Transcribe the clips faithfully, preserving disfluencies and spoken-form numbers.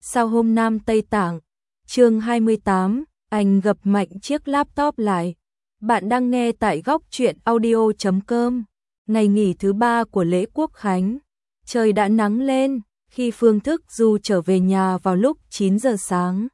Sao hôm Nam Tây Tạng, chương hai mươi tám, anh gập mạnh chiếc laptop lại. Bạn đang nghe tại góc truyện audio chấm com. Ngày nghỉ thứ ba của lễ Quốc Khánh, trời đã nắng lên khi Phương Thức Du trở về nhà vào lúc chín giờ sáng.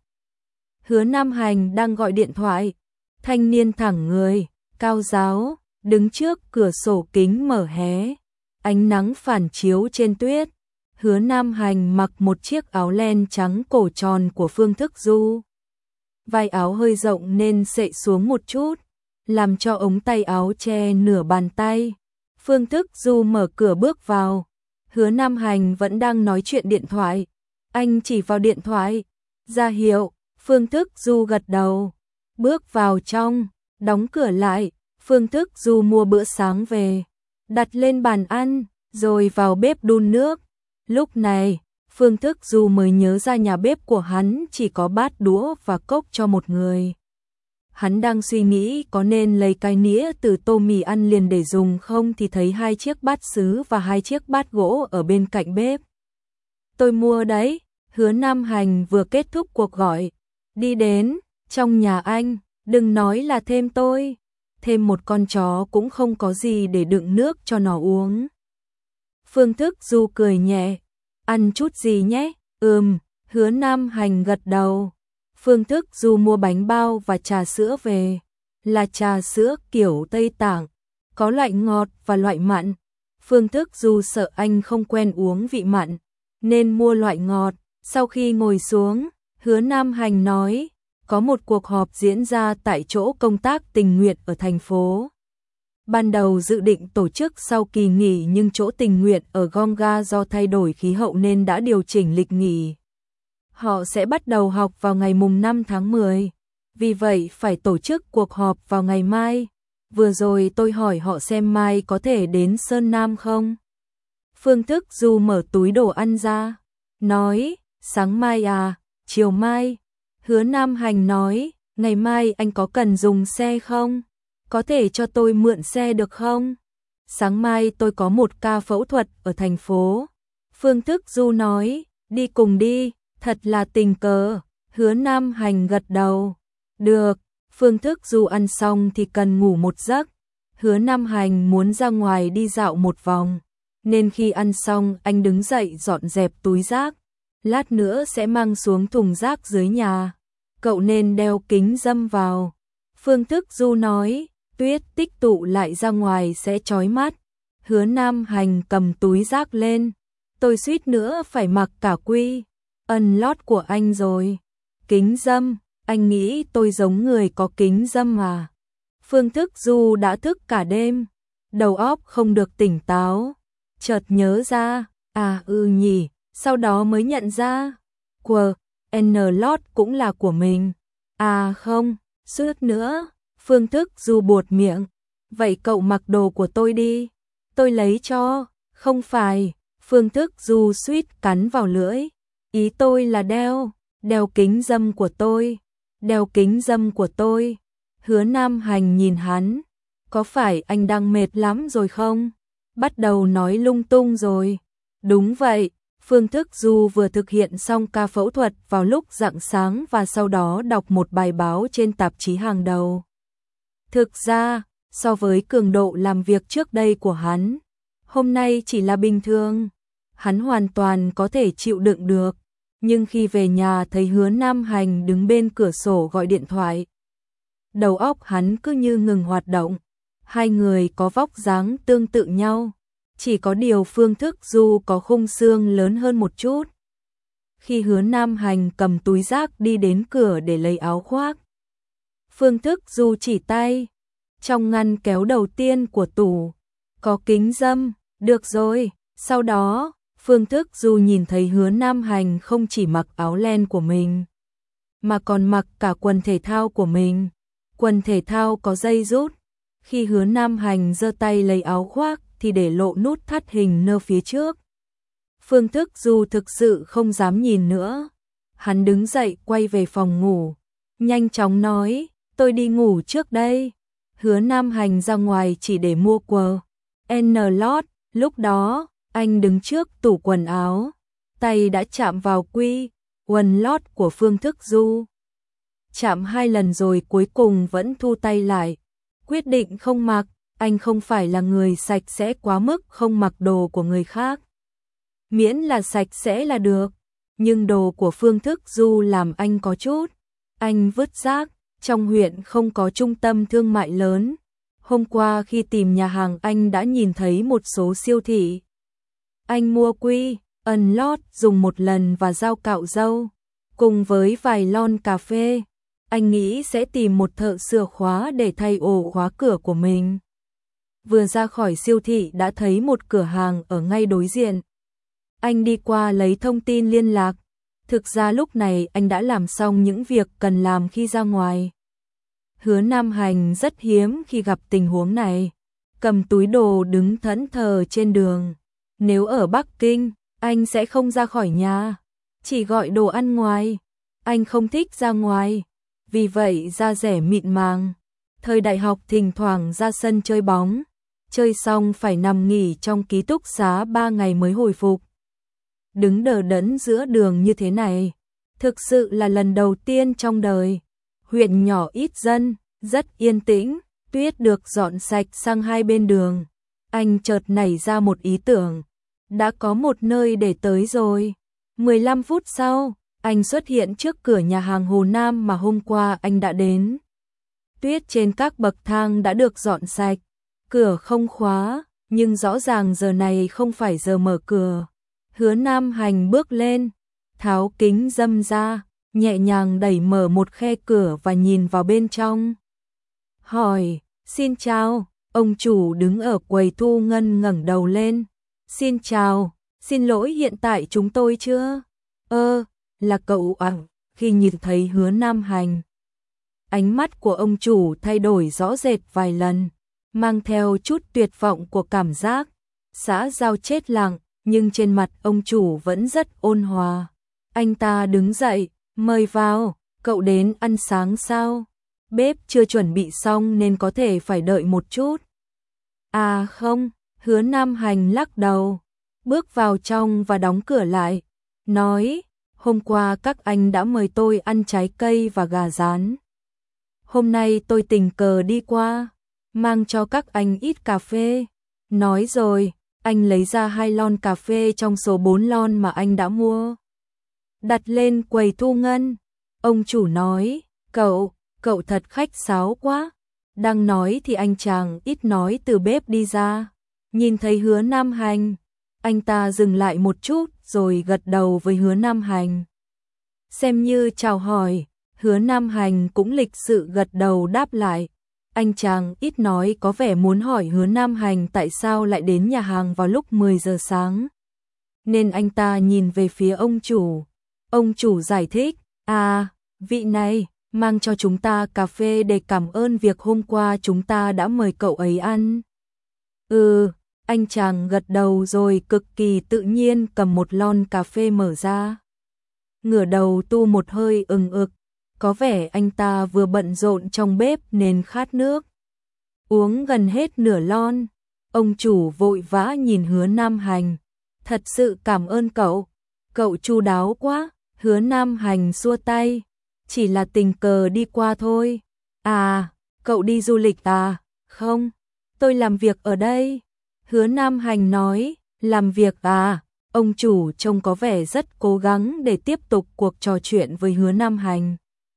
Hứa Nam Hành đang gọi điện thoại, thanh niên thẳng người, cao ráo, đứng trước cửa sổ kính mở hé. Ánh nắng phản chiếu trên tuyết. Hứa Nam Hành mặc một chiếc áo len trắng cổ tròn của Phương Thức Du. Vai áo hơi rộng nên xệ xuống một chút, làm cho ống tay áo che nửa bàn tay. Phương Thức Du mở cửa bước vào. Hứa Nam Hành vẫn đang nói chuyện điện thoại. Anh chỉ vào điện thoại, ra hiệu. Phương Thức Du gật đầu, bước vào trong, đóng cửa lại. Phương Thức Du mua bữa sáng về, đặt lên bàn ăn, rồi vào bếp đun nước. Lúc này, Phương Thức Du mới nhớ ra nhà bếp của hắn chỉ có bát đũa và cốc cho một người. Hắn đang suy nghĩ có nên lấy cái nĩa từ tô mì ăn liền để dùng không thì thấy hai chiếc bát sứ và hai chiếc bát gỗ ở bên cạnh bếp. Tôi mua đấy, Hứa Nam Hành vừa kết thúc cuộc gọi. Đi đến, trong nhà anh, đừng nói là thêm tôi. Thêm một con chó cũng không có gì để đựng nước cho nó uống. Phương Thức Du cười nhẹ. Ăn chút gì nhé? Ừm, Hứa Nam Hành gật đầu. Phương Thức Du mua bánh bao và trà sữa về. Là trà sữa kiểu Tây Tạng, có loại ngọt và loại mặn. Phương Thức Du sợ anh không quen uống vị mặn, nên mua loại ngọt. Sau khi ngồi xuống, Hứa Nam Hành nói, có một cuộc họp diễn ra tại chỗ công tác tình nguyện ở thành phố. Ban đầu dự định tổ chức sau kỳ nghỉ nhưng chỗ tình nguyện ở Gonga do thay đổi khí hậu nên đã điều chỉnh lịch nghỉ. Họ sẽ bắt đầu học vào ngày mùng năm tháng mười, vì vậy phải tổ chức cuộc họp vào ngày mai. Vừa rồi tôi hỏi họ xem mai có thể đến Sơn Nam không. Phương Thức Du mở túi đồ ăn ra, nói, sáng mai à, chiều mai. Hứa Nam Hành nói, ngày mai anh có cần dùng xe không? Có thể cho tôi mượn xe được không? Sáng mai tôi có một ca phẫu thuật ở thành phố. Phương Thức Du nói, đi cùng đi, thật là tình cờ. Hứa Nam Hành gật đầu. Được, Phương Thức Du ăn xong thì cần ngủ một giấc. Hứa Nam Hành muốn ra ngoài đi dạo một vòng, nên khi ăn xong anh đứng dậy dọn dẹp túi rác. Lát nữa sẽ mang xuống thùng rác dưới nhà. Cậu nên đeo kính râm vào. Phương Thức Du nói, tuyết tích tụ lại ra ngoài sẽ chói mắt. Hứa Nam Hành cầm túi rác lên. Tôi suýt nữa phải mặc cả quy ẩn lót của anh rồi. Kính râm, anh nghĩ tôi giống người có kính râm à? Phương Thức Du đã thức cả đêm, đầu óc không được tỉnh táo. Chợt nhớ ra, à ừ nhỉ, sau đó mới nhận ra, quờ, N lót cũng là của mình. À không, suýt nữa. Phương Thức Du buột miệng. Vậy cậu mặc đồ của tôi đi, tôi lấy cho. Không phải. Phương Thức Du suýt cắn vào lưỡi. Ý tôi là đeo, đeo kính râm của tôi, đeo kính râm của tôi. Hứa Nam Hành nhìn hắn. Có phải anh đang mệt lắm rồi không? Bắt đầu nói lung tung rồi. Đúng vậy. Phương Thức Du vừa thực hiện xong ca phẫu thuật vào lúc rạng sáng và sau đó đọc một bài báo trên tạp chí hàng đầu. Thực ra, so với cường độ làm việc trước đây của hắn, hôm nay chỉ là bình thường. Hắn hoàn toàn có thể chịu đựng được. Nhưng khi về nhà thấy Hứa Nam Hành đứng bên cửa sổ gọi điện thoại, đầu óc hắn cứ như ngừng hoạt động. Hai người có vóc dáng tương tự nhau, chỉ có điều Phương Thức Du có khung xương lớn hơn một chút. Khi Hứa Nam Hành cầm túi rác đi đến cửa để lấy áo khoác, Phương Thức Du chỉ tay. Trong ngăn kéo đầu tiên của tủ, có kính râm. Được rồi. Sau đó, Phương Thức Du nhìn thấy Hứa Nam Hành không chỉ mặc áo len của mình, mà còn mặc cả quần thể thao của mình. Quần thể thao có dây rút. Khi Hứa Nam Hành giơ tay lấy áo khoác thì để lộ nút thắt hình nơ phía trước. Phương Thức Du thực sự không dám nhìn nữa. Hắn đứng dậy quay về phòng ngủ, nhanh chóng nói, tôi đi ngủ trước đây. Hứa Nam Hành ra ngoài chỉ để mua quần N lót. Lúc đó, anh đứng trước tủ quần áo, tay đã chạm vào quy quần lót của Phương Thức Du. Chạm hai lần rồi cuối cùng vẫn thu tay lại, quyết định không mặc, anh không phải là người sạch sẽ quá mức không mặc đồ của người khác. Miễn là sạch sẽ là được, nhưng đồ của Phương Thức Du làm anh có chút. Anh vứt rác, trong huyện không có trung tâm thương mại lớn. Hôm qua khi tìm nhà hàng anh đã nhìn thấy một số siêu thị. Anh mua quy, ẩn lót dùng một lần và dao cạo râu, cùng với vài lon cà phê. Anh nghĩ sẽ tìm một thợ sửa khóa để thay ổ khóa cửa của mình. Vừa ra khỏi siêu thị đã thấy một cửa hàng ở ngay đối diện. Anh đi qua lấy thông tin liên lạc. Thực ra lúc này anh đã làm xong những việc cần làm khi ra ngoài. Hứa Nam Hành rất hiếm khi gặp tình huống này. Cầm túi đồ đứng thẫn thờ trên đường. Nếu ở Bắc Kinh, anh sẽ không ra khỏi nhà, chỉ gọi đồ ăn ngoài. Anh không thích ra ngoài, vì vậy da rẻ mịn màng. Thời đại học thỉnh thoảng ra sân chơi bóng, chơi xong phải nằm nghỉ trong ký túc xá ba ngày mới hồi phục. Đứng đờ đẫn giữa đường như thế này, thực sự là lần đầu tiên trong đời. Huyện nhỏ ít dân, rất yên tĩnh, tuyết được dọn sạch sang hai bên đường. Anh chợt nảy ra một ý tưởng, đã có một nơi để tới rồi. mười lăm phút sau, anh xuất hiện trước cửa nhà hàng Hồ Nam mà hôm qua anh đã đến. Tuyết trên các bậc thang đã được dọn sạch, cửa không khóa, nhưng rõ ràng giờ này không phải giờ mở cửa. Hứa Nam Hành bước lên, tháo kính râm ra, nhẹ nhàng đẩy mở một khe cửa và nhìn vào bên trong. Hỏi, xin chào, ông chủ đứng ở quầy thu ngân ngẩng đầu lên. Xin chào, xin lỗi hiện tại chúng tôi chưa? Ơ, là cậu à? Khi nhìn thấy Hứa Nam Hành, ánh mắt của ông chủ thay đổi rõ rệt vài lần, mang theo chút tuyệt vọng của cảm giác. Xã giao chết lặng, nhưng trên mặt ông chủ vẫn rất ôn hòa. Anh ta đứng dậy, mời vào, cậu đến ăn sáng sao? Bếp chưa chuẩn bị xong nên có thể phải đợi một chút. À không, Hứa Nam Hành lắc đầu, bước vào trong và đóng cửa lại, nói, hôm qua các anh đã mời tôi ăn trái cây và gà rán. Hôm nay tôi tình cờ đi qua, mang cho các anh ít cà phê. Nói rồi, anh lấy ra hai lon cà phê trong số bốn lon mà anh đã mua, đặt lên quầy thu ngân. Ông chủ nói, cậu, cậu thật khách sáo quá. Đang nói thì anh chàng ít nói từ bếp đi ra, nhìn thấy Hứa Nam Hành, anh ta dừng lại một chút rồi gật đầu với Hứa Nam Hành, xem như chào hỏi. Hứa Nam Hành cũng lịch sự gật đầu đáp lại. Anh chàng ít nói có vẻ muốn hỏi Hứa Nam Hành tại sao lại đến nhà hàng vào lúc mười giờ sáng, nên anh ta nhìn về phía ông chủ. Ông chủ giải thích, à, vị này mang cho chúng ta cà phê để cảm ơn việc hôm qua chúng ta đã mời cậu ấy ăn. Ừ, anh chàng gật đầu rồi cực kỳ tự nhiên cầm một lon cà phê mở ra, ngửa đầu tu một hơi ừng ực. Có vẻ anh ta vừa bận rộn trong bếp nên khát nước. Uống gần hết nửa lon, ông chủ vội vã nhìn Hứa Nam Hành. Thật sự cảm ơn cậu, cậu chu đáo quá. Hứa Nam Hành xua tay, chỉ là tình cờ đi qua thôi. À, cậu đi du lịch à? Không, tôi làm việc ở đây. Hứa Nam Hành nói, làm việc à? Ông chủ trông có vẻ rất cố gắng để tiếp tục cuộc trò chuyện với Hứa Nam Hành.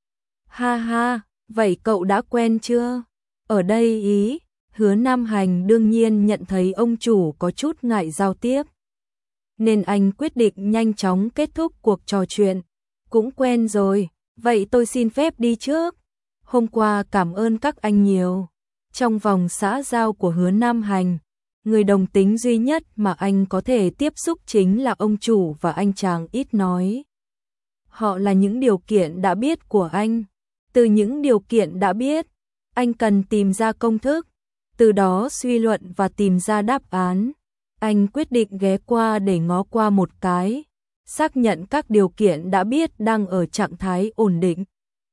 Ha ha, vậy cậu đã quen chưa? Ở đây ý, Hứa Nam Hành đương nhiên nhận thấy ông chủ có chút ngại giao tiếp, nên anh quyết định nhanh chóng kết thúc cuộc trò chuyện. Cũng quen rồi, vậy tôi xin phép đi trước. Hôm qua cảm ơn các anh nhiều. Trong vòng xã giao của Hứa Nam Hành, người đồng tính duy nhất mà anh có thể tiếp xúc chính là ông chủ và anh chàng ít nói. Họ là những điều kiện đã biết của anh. Từ những điều kiện đã biết, anh cần tìm ra công thức, từ đó suy luận và tìm ra đáp án. Anh quyết định ghé qua để ngó qua một cái, xác nhận các điều kiện đã biết đang ở trạng thái ổn định.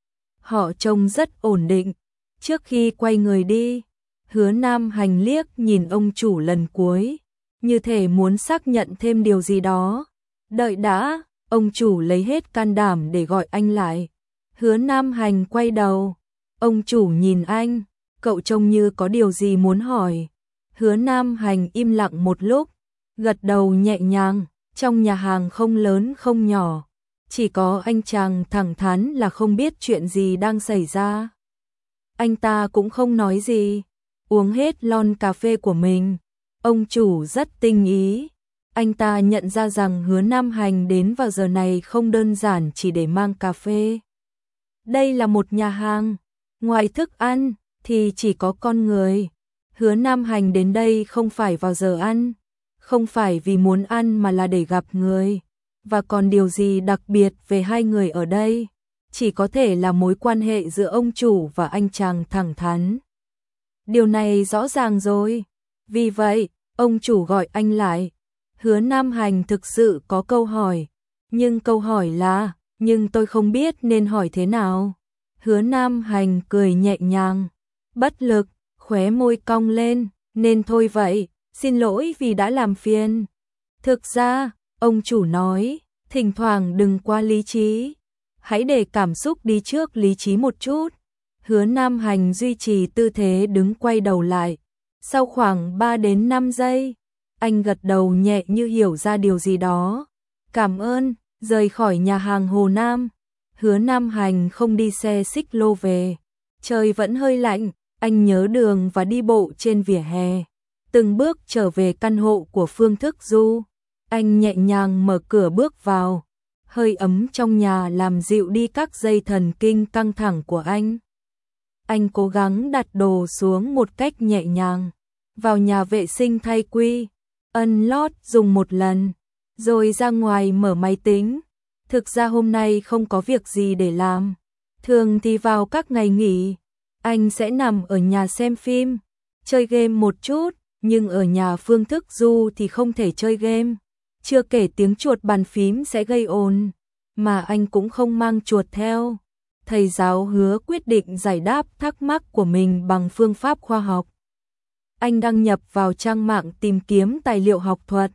Họ trông rất ổn định. Trước khi quay người đi, Hứa Nam Hành liếc nhìn ông chủ lần cuối, như thể muốn xác nhận thêm điều gì đó. Đợi đã, Ông chủ lấy hết can đảm để gọi anh lại. Hứa Nam Hành quay đầu. Ông chủ nhìn anh, cậu trông như có điều gì muốn hỏi. Hứa Nam Hành im lặng một lúc, gật đầu nhẹ nhàng. Trong nhà hàng không lớn không nhỏ, chỉ có anh chàng thẳng thắn là không biết chuyện gì đang xảy ra. Anh ta cũng không nói gì, uống hết lon cà phê của mình. Ông chủ rất tinh ý. Anh ta nhận ra rằng Hứa Nam Hành đến vào giờ này không đơn giản chỉ để mang cà phê. Đây là một nhà hàng, ngoài thức ăn thì chỉ có con người. Hứa Nam Hành đến đây không phải vào giờ ăn, không phải vì muốn ăn mà là để gặp người. Và còn điều gì đặc biệt về hai người ở đây? Chỉ có thể là mối quan hệ giữa ông chủ và anh chàng thẳng thắn. Điều này rõ ràng rồi. Vì vậy, ông chủ gọi anh lại. Hứa Nam Hành thực sự có câu hỏi. Nhưng câu hỏi là, nhưng tôi không biết nên hỏi thế nào. Hứa Nam Hành cười nhẹ nhàng, bất lực, khóe môi cong lên, nên thôi vậy, xin lỗi vì đã làm phiền. Thực ra, ông chủ nói, thỉnh thoảng đừng quá lý trí. Hãy để cảm xúc đi trước lý trí một chút. Hứa Nam Hành duy trì tư thế đứng quay đầu lại. Sau khoảng ba đến năm giây, anh gật đầu nhẹ như hiểu ra điều gì đó. Cảm ơn, rời khỏi nhà hàng Hồ Nam. Hứa Nam Hành không đi xe xích lô về. Trời vẫn hơi lạnh, anh nhớ đường và đi bộ trên vỉa hè. Từng bước trở về căn hộ của Phương Thức Du. Anh nhẹ nhàng mở cửa bước vào. Hơi ấm trong nhà làm dịu đi các dây thần kinh căng thẳng của anh. Anh cố gắng đặt đồ xuống một cách nhẹ nhàng. Vào nhà vệ sinh thay quy, unload dùng một lần, rồi ra ngoài mở máy tính. Thực ra hôm nay không có việc gì để làm. Thường thì vào các ngày nghỉ, anh sẽ nằm ở nhà xem phim, chơi game một chút, nhưng ở nhà Phương Thức Du thì không thể chơi game. Chưa kể tiếng chuột bàn phím sẽ gây ồn, mà anh cũng không mang chuột theo. Thầy giáo Hứa quyết định giải đáp thắc mắc của mình bằng phương pháp khoa học. Anh đăng nhập vào trang mạng tìm kiếm tài liệu học thuật.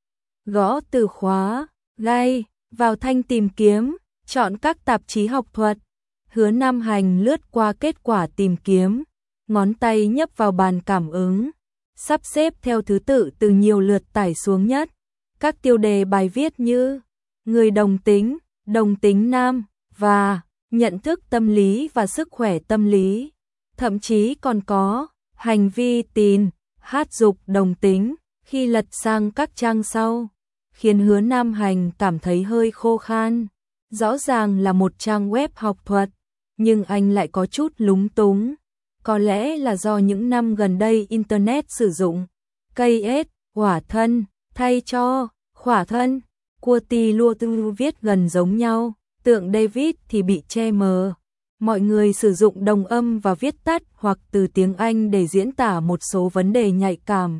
Gõ từ khóa, gai, vào thanh tìm kiếm, chọn các tạp chí học thuật. Hứa Nam Hành lướt qua kết quả tìm kiếm, ngón tay nhấp vào bàn cảm ứng, sắp xếp theo thứ tự từ nhiều lượt tải xuống nhất. Các tiêu đề bài viết như người đồng tính, đồng tính nam và nhận thức tâm lý và sức khỏe tâm lý. Thậm chí còn có hành vi tín, hát dục đồng tính. Khi lật sang các trang sau, khiến Hứa Nam Hành cảm thấy hơi khô khan. Rõ ràng là một trang web học thuật, nhưng anh lại có chút lúng túng. Có lẽ là do những năm gần đây Internet sử dụng cây ét, hỏa thân, thay cho khỏa thân, cua tì lua tư viết gần giống nhau, tượng David thì bị che mờ. Mọi người sử dụng đồng âm và viết tắt hoặc từ tiếng Anh để diễn tả một số vấn đề nhạy cảm.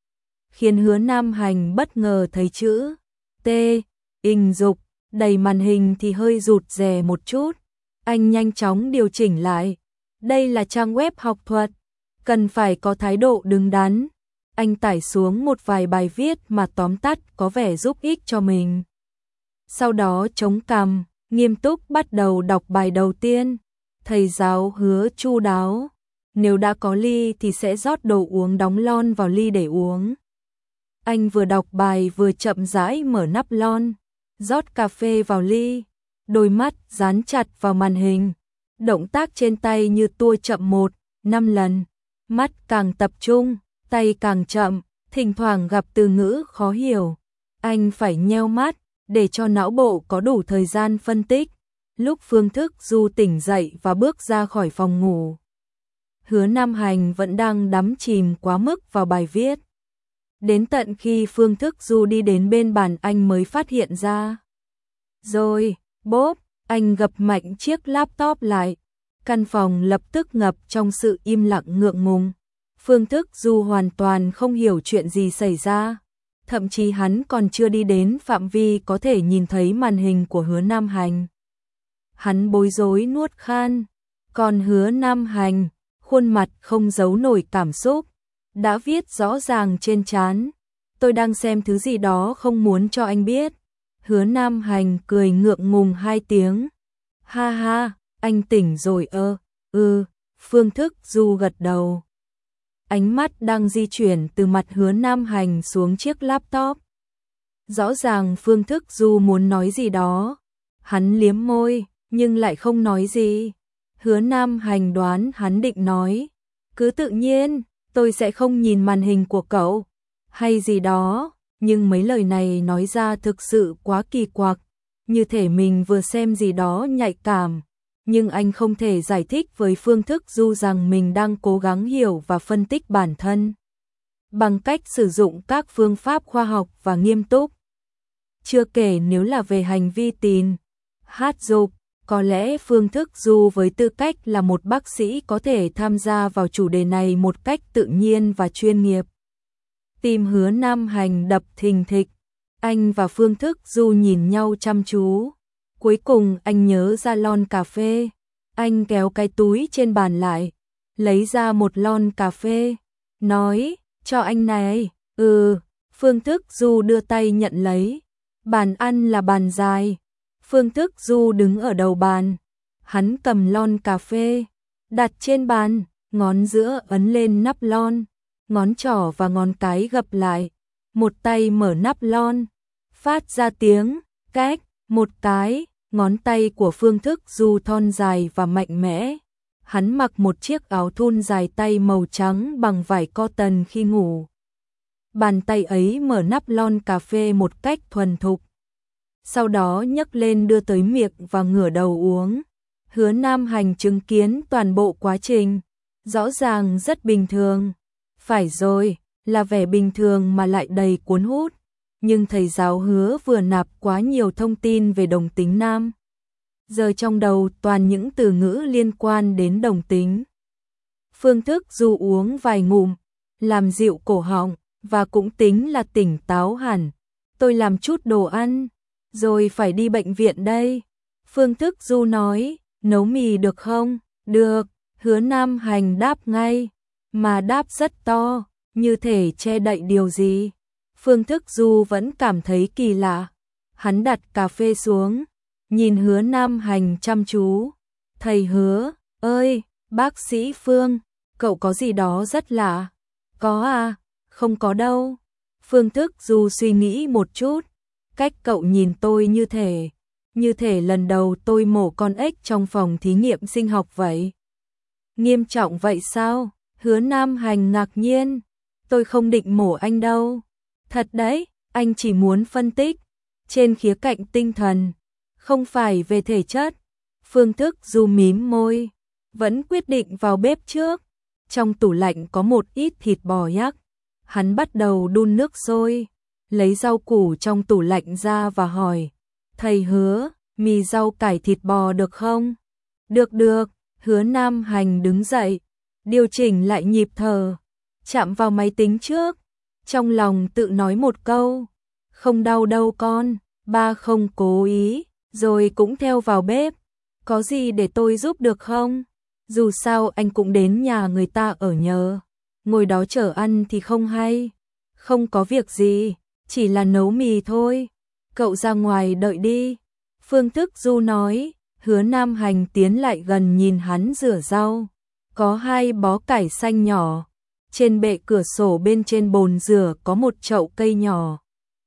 Khiến Hứa Nam Hành bất ngờ thấy chữ T, ình dục, đầy màn hình thì hơi rụt rè một chút. Anh nhanh chóng điều chỉnh lại. Đây là trang web học thuật, cần phải có thái độ đứng đắn. Anh tải xuống một vài bài viết mà tóm tắt có vẻ giúp ích cho mình. Sau đó chống cằm, nghiêm túc bắt đầu đọc bài đầu tiên. Thầy giáo Hứa chu đáo, nếu đã có ly thì sẽ rót đồ uống đóng lon vào ly để uống. Anh vừa đọc bài vừa chậm rãi mở nắp lon, rót cà phê vào ly, đôi mắt dán chặt vào màn hình. Động tác trên tay như tua chậm một, năm lần, mắt càng tập trung, tay càng chậm, thỉnh thoảng gặp từ ngữ khó hiểu. Anh phải nheo mắt để cho não bộ có đủ thời gian phân tích. Lúc Phương Thức Du tỉnh dậy và bước ra khỏi phòng ngủ, Hứa Nam Hành vẫn đang đắm chìm quá mức vào bài viết. Đến tận khi Phương Thức Du đi đến bên bàn anh mới phát hiện ra. Rồi, bốp, anh gập mạnh chiếc laptop lại. Căn phòng lập tức ngập trong sự im lặng ngượng ngùng. Phương Thức Du hoàn toàn không hiểu chuyện gì xảy ra. Thậm chí hắn còn chưa đi đến phạm vi có thể nhìn thấy màn hình của Hứa Nam Hành. Hắn bối rối nuốt khan. Còn Hứa Nam Hành, khuôn mặt không giấu nổi cảm xúc, đã viết rõ ràng trên trán. Tôi đang xem thứ gì đó không muốn cho anh biết. Hứa Nam Hành cười ngượng ngùng hai tiếng. Ha ha, anh tỉnh rồi ơ, ừ, Phương Thức Du gật đầu. Ánh mắt đang di chuyển từ mặt Hứa Nam Hành xuống chiếc laptop. Rõ ràng Phương Thức Du muốn nói gì đó. Hắn liếm môi, nhưng lại không nói gì. Hứa Nam Hành đoán hắn định nói, cứ tự nhiên, tôi sẽ không nhìn màn hình của cậu, hay gì đó, nhưng mấy lời này nói ra thực sự quá kỳ quặc, như thể mình vừa xem gì đó nhạy cảm, nhưng anh không thể giải thích với Phương Thức Du rằng mình đang cố gắng hiểu và phân tích bản thân, bằng cách sử dụng các phương pháp khoa học và nghiêm túc. Chưa kể nếu là về hành vi tín, hát dục, có lẽ Phương Thức Du với tư cách là một bác sĩ có thể tham gia vào chủ đề này một cách tự nhiên và chuyên nghiệp. Tim Hứa Nam Hành đập thình thịch, anh và Phương Thức Du nhìn nhau chăm chú. Cuối cùng anh nhớ ra lon cà phê, anh kéo cái túi trên bàn lại, lấy ra một lon cà phê, nói, cho anh này, ừ, Phương Thức Du đưa tay nhận lấy. Bàn ăn là bàn dài, Phương Thức Du đứng ở đầu bàn, hắn cầm lon cà phê, đặt trên bàn, ngón giữa ấn lên nắp lon, ngón trỏ và ngón cái gập lại, một tay mở nắp lon, phát ra tiếng két, một cái, ngón tay của Phương Thức Du thon dài và mạnh mẽ. Hắn mặc một chiếc áo thun dài tay màu trắng bằng vải cotton khi ngủ. Bàn tay ấy mở nắp lon cà phê một cách thuần thục. Sau đó nhấc lên đưa tới miệng và ngửa đầu uống. Hứa Nam Hành chứng kiến toàn bộ quá trình, rõ ràng rất bình thường. Phải rồi, là vẻ bình thường mà lại đầy cuốn hút. Nhưng thầy giáo Hứa vừa nạp quá nhiều thông tin về đồng tính nam. Giờ trong đầu toàn những từ ngữ liên quan đến đồng tính. Phương Thức Du uống vài ngụm, làm dịu cổ họng, và cũng tính là tỉnh táo hẳn. Tôi làm chút đồ ăn, rồi phải đi bệnh viện đây. Phương Thức Du nói, nấu mì được không? Được, Hứa Nam Hành đáp ngay, mà đáp rất to, như thể che đậy điều gì. Phương Thức Du vẫn cảm thấy kỳ lạ. Hắn đặt cà phê xuống, nhìn Hứa Nam Hành chăm chú. Thầy Hứa, ơi, bác sĩ Phương, cậu có gì đó rất lạ. Có à? Không có đâu. Phương Thức Du suy nghĩ một chút. Cách cậu nhìn tôi như thể, như thể lần đầu tôi mổ con ếch trong phòng thí nghiệm sinh học vậy. Nghiêm trọng vậy sao? Hứa Nam Hành ngạc nhiên. Tôi không định mổ anh đâu. Thật đấy, anh chỉ muốn phân tích trên khía cạnh tinh thần, không phải về thể chất. Phương Thức Du mím môi, vẫn quyết định vào bếp trước. Trong tủ lạnh có một ít thịt bò yak. Hắn bắt đầu đun nước sôi, lấy rau củ trong tủ lạnh ra và hỏi, thầy Hứa, mì rau cải thịt bò được không? Được được, Hứa Nam Hành đứng dậy, điều chỉnh lại nhịp thở, chạm vào máy tính trước, trong lòng tự nói một câu, không đau đâu con, ba không cố ý, rồi cũng theo vào bếp. Có gì để tôi giúp được không? Dù sao anh cũng đến nhà người ta ở nhờ, ngồi đó chờ ăn thì không hay. Không có việc gì, chỉ là nấu mì thôi. Cậu ra ngoài đợi đi. Phương Thức Du nói. Hứa Nam Hành tiến lại gần nhìn hắn rửa rau. Có hai bó cải xanh nhỏ. Trên bệ cửa sổ bên trên bồn rửa có một chậu cây nhỏ.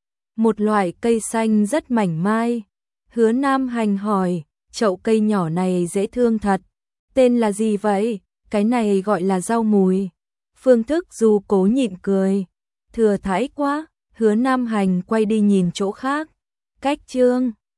Một loại cây xanh rất mảnh mai. Hứa Nam Hành hỏi, chậu cây nhỏ này dễ thương thật. Tên là gì vậy? Cái này gọi là rau mùi. Phương Thức Du cố nhịn cười. Thừa thãi quá. Hứa Nam Hành quay đi nhìn chỗ khác. Cách chương